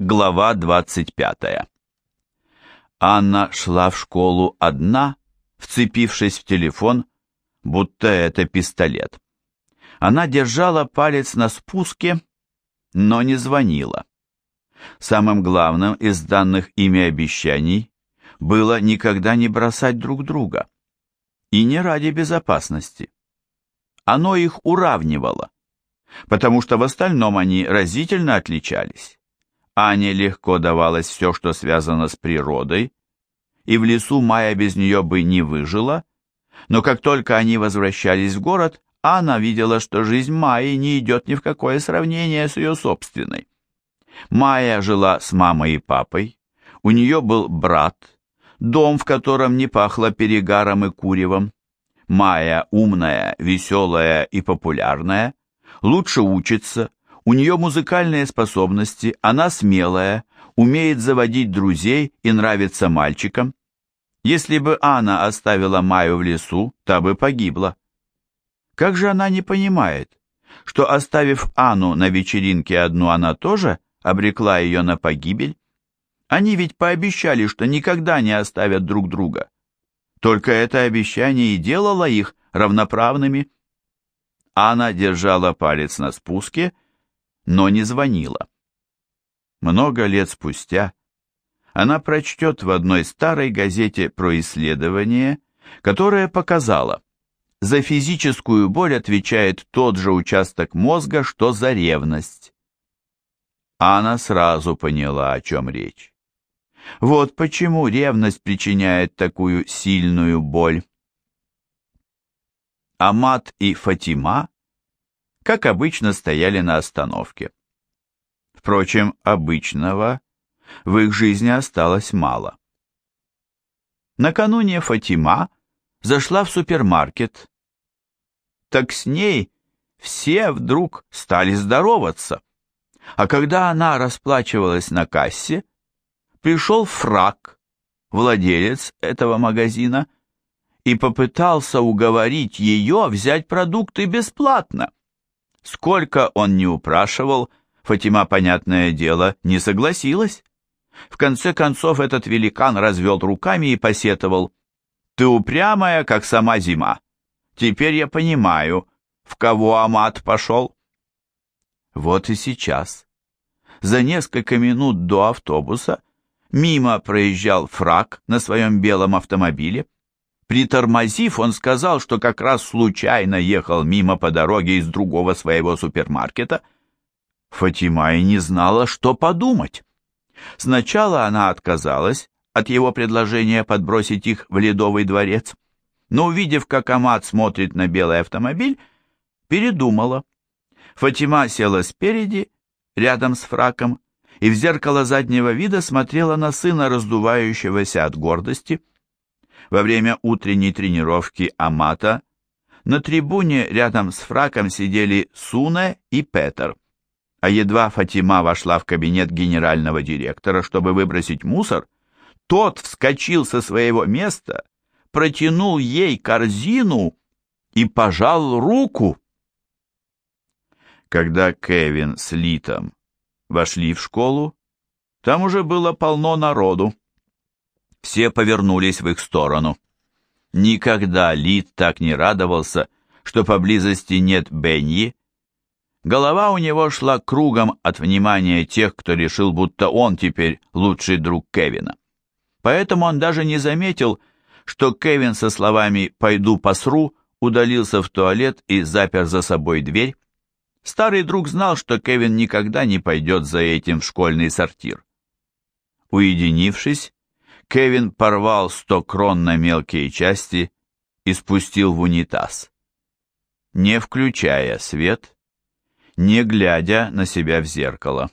Глава 25. Анна шла в школу одна, вцепившись в телефон, будто это пистолет. Она держала палец на спуске, но не звонила. Самым главным из данных ими обещаний было никогда не бросать друг друга. И не ради безопасности. Оно их уравнивало, потому что в остальном они разительно отличались. Ане легко давалось все, что связано с природой, и в лесу Майя без нее бы не выжила, но как только они возвращались в город, Анна видела, что жизнь Майи не идет ни в какое сравнение с ее собственной. Майя жила с мамой и папой, у нее был брат, дом, в котором не пахло перегаром и куревом. Майя умная, веселая и популярная, лучше учится, у нее музыкальные способности, она смелая, умеет заводить друзей и нравится мальчикам. Если бы Анна оставила Майю в лесу, та бы погибла. Как же она не понимает, что, оставив Анну на вечеринке одну, она тоже обрекла ее на погибель? Они ведь пообещали, что никогда не оставят друг друга. Только это обещание и делало их равноправными. Анна держала палец на спуске, но не звонила. Много лет спустя она прочтет в одной старой газете про исследование, которое показало, за физическую боль отвечает тот же участок мозга, что за ревность. Анна сразу поняла, о чем речь. Вот почему ревность причиняет такую сильную боль. Амат и Фатима, как обычно, стояли на остановке. Впрочем, обычного в их жизни осталось мало. Накануне Фатима зашла в супермаркет. Так с ней все вдруг стали здороваться. А когда она расплачивалась на кассе, пришел Фрак, владелец этого магазина, и попытался уговорить ее взять продукты бесплатно. Сколько он ни упрашивал, Фатима, понятное дело, не согласилась. В конце концов этот великан развел руками и посетовал: «Ты упрямая, как сама зима. Теперь я понимаю, в кого Амат пошел». Вот и сейчас, за несколько минут до автобуса, мимо проезжал Фрак на своем белом автомобиле. Притормозив, он сказал, что как раз случайно ехал мимо по дороге из другого своего супермаркета. Фатима и не знала, что подумать. Сначала она отказалась от его предложения подбросить их в Ледовый дворец, но, увидев, как Амат смотрит на белый автомобиль, передумала. Фатима села спереди, рядом с Фраком, и в зеркало заднего вида смотрела на сына, раздувающегося от гордости. Во время утренней тренировки Амата на трибуне рядом с Фраком сидели Суне и Петер, а едва Фатима вошла в кабинет генерального директора, чтобы выбросить мусор, тот вскочил со своего места, протянул ей корзину и пожал руку. Когда Кевин с Литом вошли в школу, там уже было полно народу. Все повернулись в их сторону. Никогда Лит так не радовался, что поблизости нет Бенни. Голова у него шла кругом от внимания тех, кто решил, будто он теперь лучший друг Кевина. Поэтому он даже не заметил, что Кевин со словами «пойду посру» удалился в туалет и запер за собой дверь. Старый друг знал, что Кевин никогда не пойдет за этим в школьный сортир. Уединившись, Кевин порвал 100 крон на мелкие части и спустил в унитаз, не включая свет, не глядя на себя в зеркало.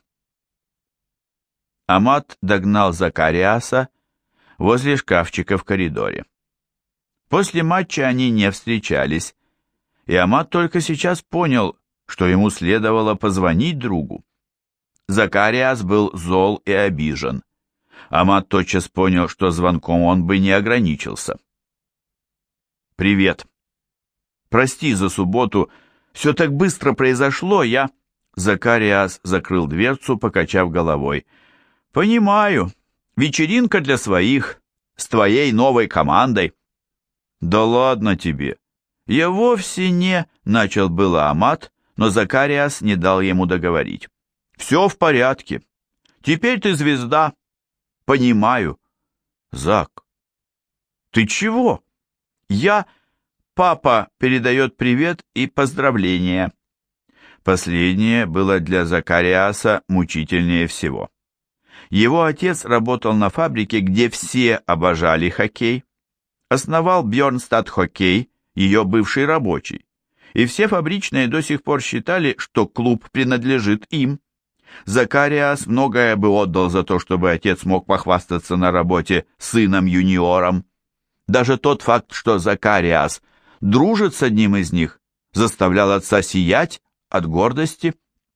Амат догнал Закариаса возле шкафчика в коридоре. После матча они не встречались, и Амат только сейчас понял, что ему следовало позвонить другу. Закариас был зол и обижен. Амат тотчас понял, что звонком он бы не ограничился. «Привет. Прости за субботу. Все так быстро произошло, я...» Закариас закрыл дверцу, покачав головой. «Понимаю. Вечеринка для своих, с твоей новой командой». «Да ладно тебе. Я вовсе не...» — начал было Амат, но Закариас не дал ему договорить. «Все в порядке. Теперь ты звезда. Понимаю». «Зак, ты чего?» «Я...» «Папа передает привет и поздравления». Последнее было для Закариаса мучительнее всего. Его отец работал на фабрике, где все обожали хоккей. Основал Бьернстад Хоккей, ее бывший рабочий. И все фабричные до сих пор считали, что клуб принадлежит им. Закариас многое бы отдал за то, чтобы отец мог похвастаться на работе сыном-юниором. Даже тот факт, что Закариас дружит с одним из них, заставлял отца сиять от гордости.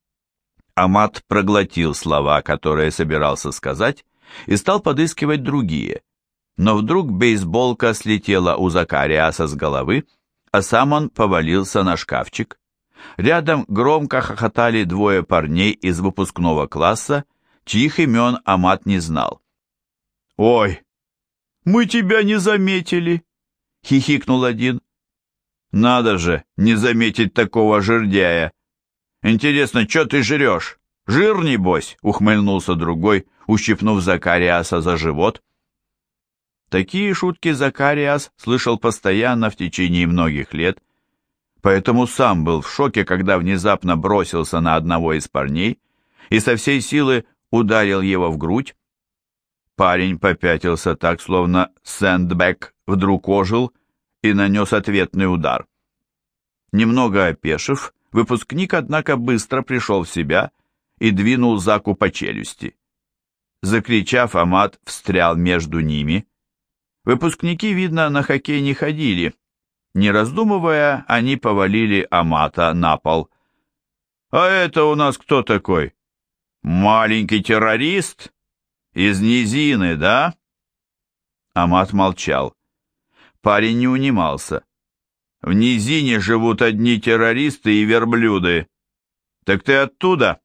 Амат проглотил слова, которые собирался сказать, и стал подыскивать другие. Но вдруг бейсболка слетела у Закариаса с головы, а сам он повалился на шкафчик. Рядом громко хохотали двое парней из выпускного класса, чьих имен Амат не знал. «Ой, мы тебя не заметили!» — хихикнул один. «Надо же, не заметить такого жердяя! Интересно, что ты жрешь? Жир, небось?» — ухмыльнулся другой, ущипнув Закариаса за живот. Такие шутки Закариас слышал постоянно в течение многих лет, поэтому сам был в шоке, когда внезапно бросился на одного из парней и со всей силы ударил его в грудь. Парень попятился так, словно сэндбэг вдруг ожил и нанес ответный удар. Немного опешив, выпускник, однако, быстро пришел в себя и двинул Заку по челюсти. Закричав, Амат встрял между ними. Выпускники, видно, на хоккей не ходили. Не раздумывая, они повалили Амата на пол. «А это у нас кто такой? Маленький террорист? Из низины, да?» Амат молчал. Парень не унимался. «В низине живут одни террористы и верблюды. Так ты оттуда?»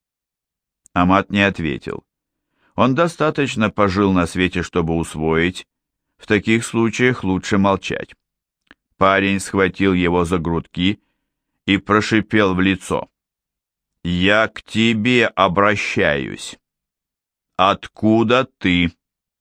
Амат не ответил. Он достаточно пожил на свете, чтобы усвоить. В таких случаях лучше молчать. Парень схватил его за грудки и прошипел в лицо. «Я к тебе обращаюсь. Откуда ты?»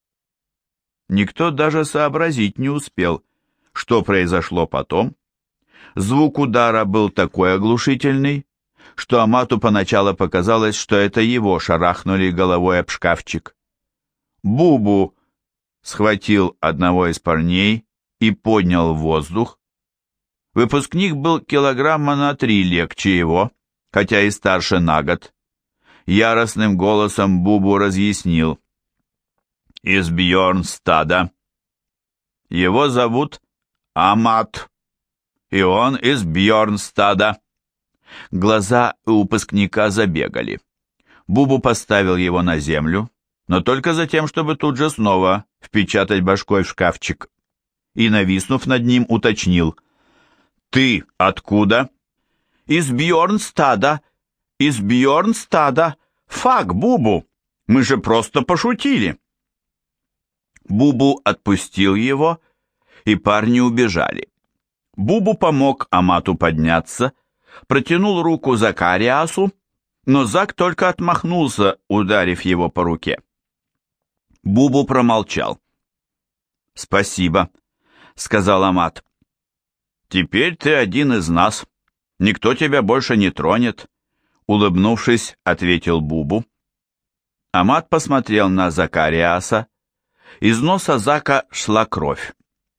Никто даже сообразить не успел, что произошло потом. Звук удара был такой оглушительный, что Амату поначалу показалось, что это его шарахнули головой об шкафчик. Бубу схватил одного из парней и поднял в воздух. Выпускник был килограмма на 3 легче его, хотя и старше на год. Яростным голосом Бубу разъяснил. «Из Бьернстада. Его зовут Амат, и он из Бьернстада». Глаза у выпускника забегали. Бубу поставил его на землю, но только за тем, чтобы тут же снова впечатать башкой в шкафчик. И, нависнув над ним, уточнил. «Ты откуда?» «Из Бьернстада. Из Бьернстада. Фак, Бубу. Мы же просто пошутили». Бубу отпустил его, и парни убежали. Бубу помог Амату подняться, протянул руку Закариасу, но Зак только отмахнулся, ударив его по руке. Бубу промолчал. «Спасибо», — сказал Амат. «Теперь ты один из нас. Никто тебя больше не тронет», — улыбнувшись, ответил Бубу. Амат посмотрел на Закариаса. Из носа Зака шла кровь.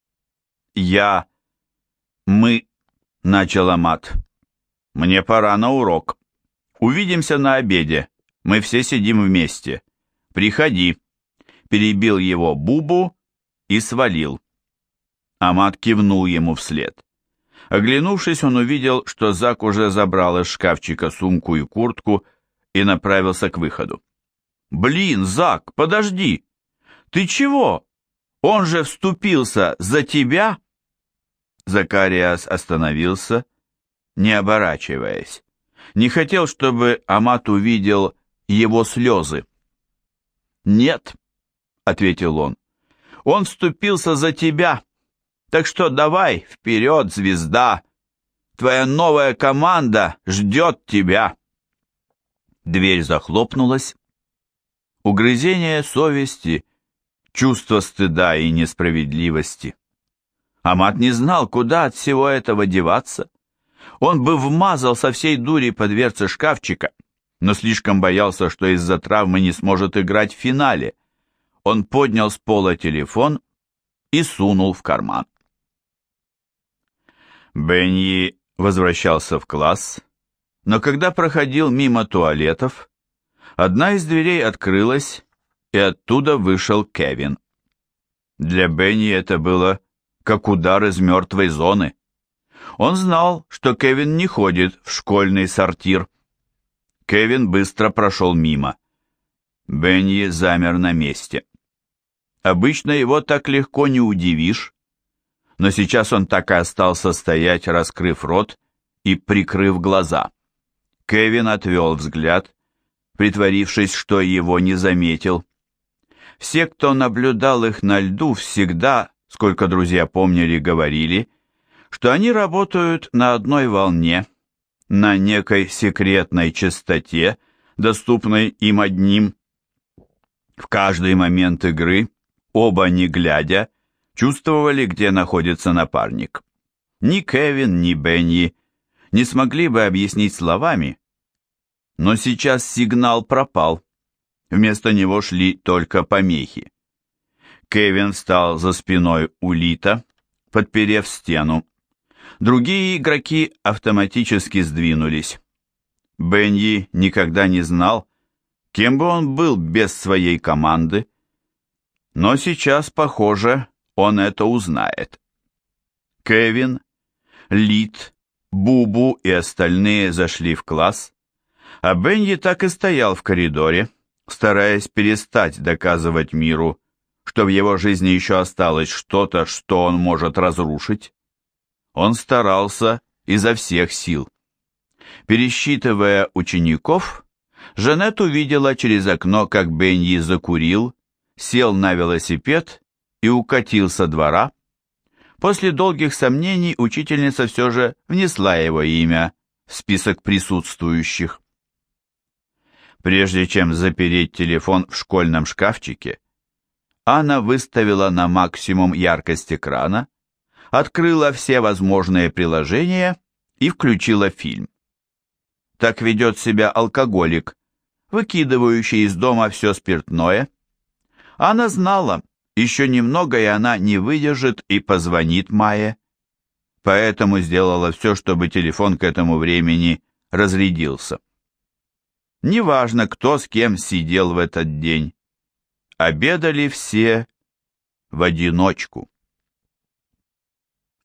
«Мы...» — начал Амат. «Мне пора на урок. Увидимся на обеде. Мы все сидим вместе. Приходи», — перебил его Бубу и свалил. Амат кивнул ему вслед. Оглянувшись, он увидел, что Зак уже забрал из шкафчика сумку и куртку и направился к выходу. «Блин, Зак, подожди! Ты чего? Он же вступился за тебя!» Закариас остановился, не оборачиваясь. Не хотел, чтобы Амат увидел его слезы. «Нет», — ответил он, — «он вступился за тебя, так что давай вперед, звезда, твоя новая команда ждет тебя». Дверь захлопнулась. Угрызение совести, чувство стыда и несправедливости. Амат не знал, куда от всего этого деваться. Он бы вмазал со всей дури по дверце шкафчика, но слишком боялся, что из-за травмы не сможет играть в финале. Он поднял с пола телефон и сунул в карман. Бенни возвращался в класс, но когда проходил мимо туалетов, одна из дверей открылась, и оттуда вышел Кевин. Для Бенни это было как удар из мертвой зоны. Он знал, что Кевин не ходит в школьный сортир. Кевин быстро прошел мимо. Бенни замер на месте. Обычно его так легко не удивишь, но сейчас он так и остался стоять, раскрыв рот и прикрыв глаза. Кевин отвел взгляд, притворившись, что его не заметил. Все, кто наблюдал их на льду, всегда, сколько друзья помнили, говорили, что они работают на одной волне, на некой секретной частоте, доступной им одним. В каждый момент игры, оба не глядя, чувствовали, где находится напарник. Ни Кевин, ни Бенни не смогли бы объяснить словами, но сейчас сигнал пропал. Вместо него шли только помехи. Кевин встал за спиной Улита, подперев стену. Другие игроки автоматически сдвинулись. Бенни никогда не знал, кем бы он был без своей команды, но сейчас, похоже, он это узнает. Кевин, Лит, Бубу и остальные зашли в класс, а Бенни так и стоял в коридоре, стараясь перестать доказывать миру, что в его жизни еще осталось что-то, что он может разрушить. Он старался изо всех сил. Пересчитывая учеников, Жанет увидела через окно, как Бенни закурил, сел на велосипед и укатил со двора. После долгих сомнений учительница все же внесла его имя в список присутствующих. Прежде чем запереть телефон в школьном шкафчике, Анна выставила на максимум яркость экрана, открыла все возможные приложения и включила фильм. Так ведет себя алкоголик, выкидывающий из дома все спиртное. Анна знала, еще немного, и она не выдержит и позвонит Майе. Поэтому сделала все, чтобы телефон к этому времени разрядился. Неважно, кто с кем сидел в этот день. Обедали все в одиночку.